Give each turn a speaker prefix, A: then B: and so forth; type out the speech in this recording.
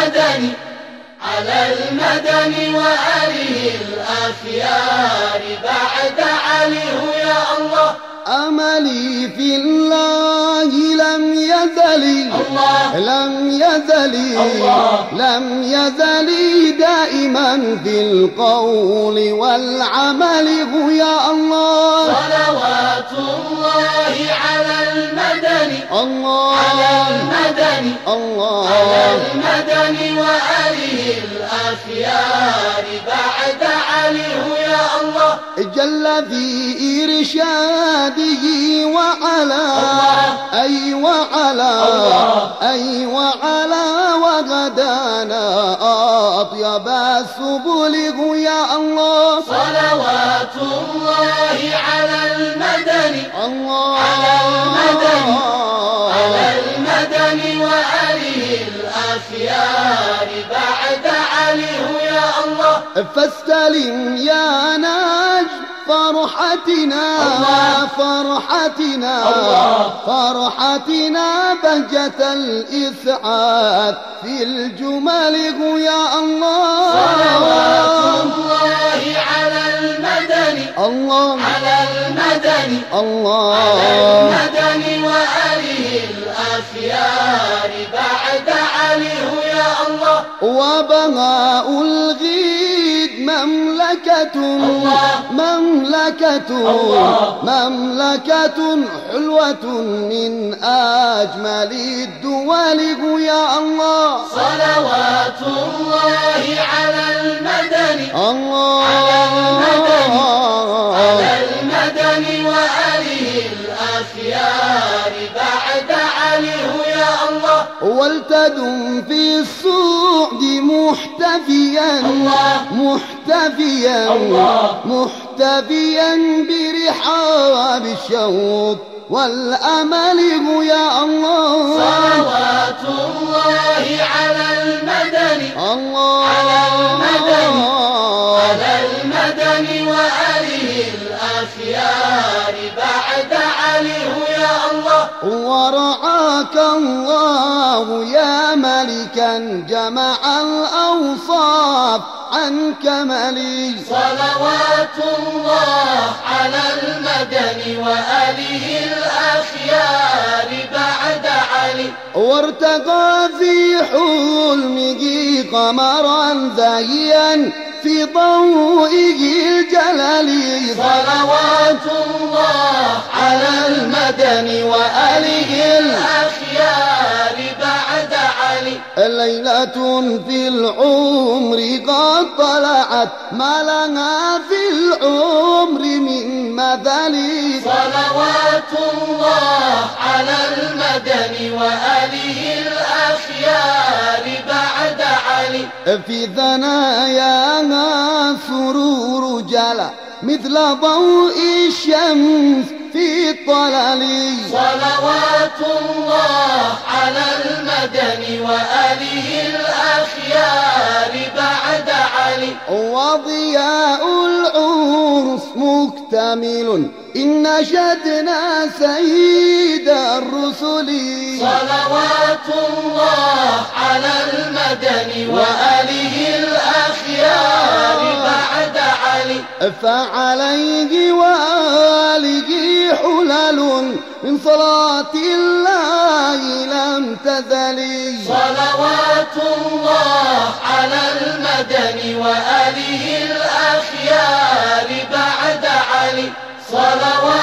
A: المدني على المدني وآله الأخيار بعد عليه يا الله.
B: أملي في الله لم يزل لم يزل دائما في القول والعمل يا الله.
A: صلوات الله على المدني
B: الله
A: على المدني
B: الله
A: على المدني وآله الأخيار بعد عليه يا الله.
B: جل في إرشاده وعلى أي وعلى وغدانا أطيب السبل يا الله.
A: صلوات الله على المدني
B: الله
A: على المدني على المدني وآله الأخيار بعد عليه يا الله.
B: فاستلم يا ناج فرحتنا بهجة الإسعاد في الجمل يا الله.
A: صلوات الله على المدني
B: الله
A: على المدني
B: الله
A: على المدني وآله الأخيار بعد عليه يا الله.
B: وبهاء الغيد مملكة حلوة من أجمل الدول يا الله.
A: صلوات الله على المدني
B: الله
A: على المدني على المدني وآله الأخيار بعد عليه يا الله.
B: ولتدم في الصعد محتفيا برحاب الشوق والأمل يا الله.
A: صلوات الله على المدني
B: الله
A: على المدني على المدني وآله الأخيار بعد عليه يا الله.
B: ورعاك الله يا ملكا جمع الأوصاف عن كملي.
A: صلوات الله على المدني وآله الأخيار بعد علي.
B: وارتقى في حلمه قمرا زاهيا في ضوئه الجلالي.
A: صلوات الله على المدني وآله الأخيار بعد علي.
B: ليلة في العمر قد طلعت ما لها في العمر من مثلي.
A: صلوات الله على المدني وآله الأخيار بعد علي.
B: في ثناياها سرور جلا مثل ضوء الشمس في الطلل.
A: صلوات الله على المدني وآله الأخيار بعد علي.
B: وضياء العرس مكتمل إن نشدنا سيد الرسل.
A: صلوات الله على المدني وآله الأخيار بعد علي.
B: فعليه وآله حلل من صلاة الله لم تزل.
A: صلوات الله على المدني وآله الأخيار بعد علي. صلوات